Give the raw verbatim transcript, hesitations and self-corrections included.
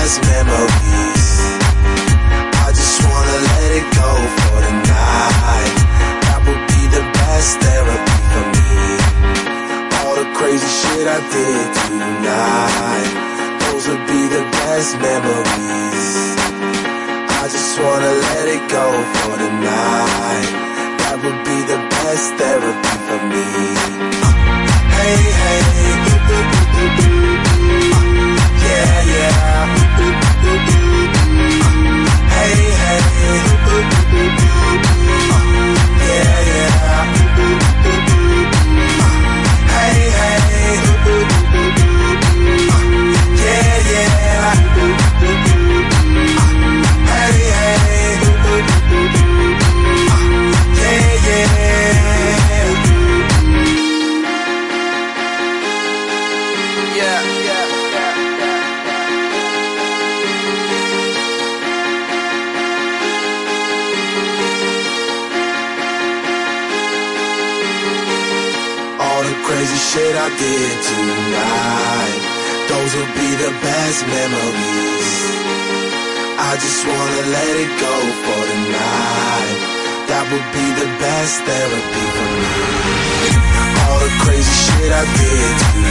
best memories. I just wanna let it go for the night. That would be the best therapy for me. All the crazy shit I did tonight, those would be the best memories. I just wanna let it go for the night. That would be the best therapy for me. Hey, hey, yeah, yeah. Hey, hey, yeah, yeah. Hey, hey, yeah, yeah. Hey, hey, yeah, yeah. Yeah, yeah, yeah, yeah. All the crazy shit I did tonight, those will be the best memories. I just wanna let it go for the night. That would be the best therapy for me. All the crazy shit I did tonight,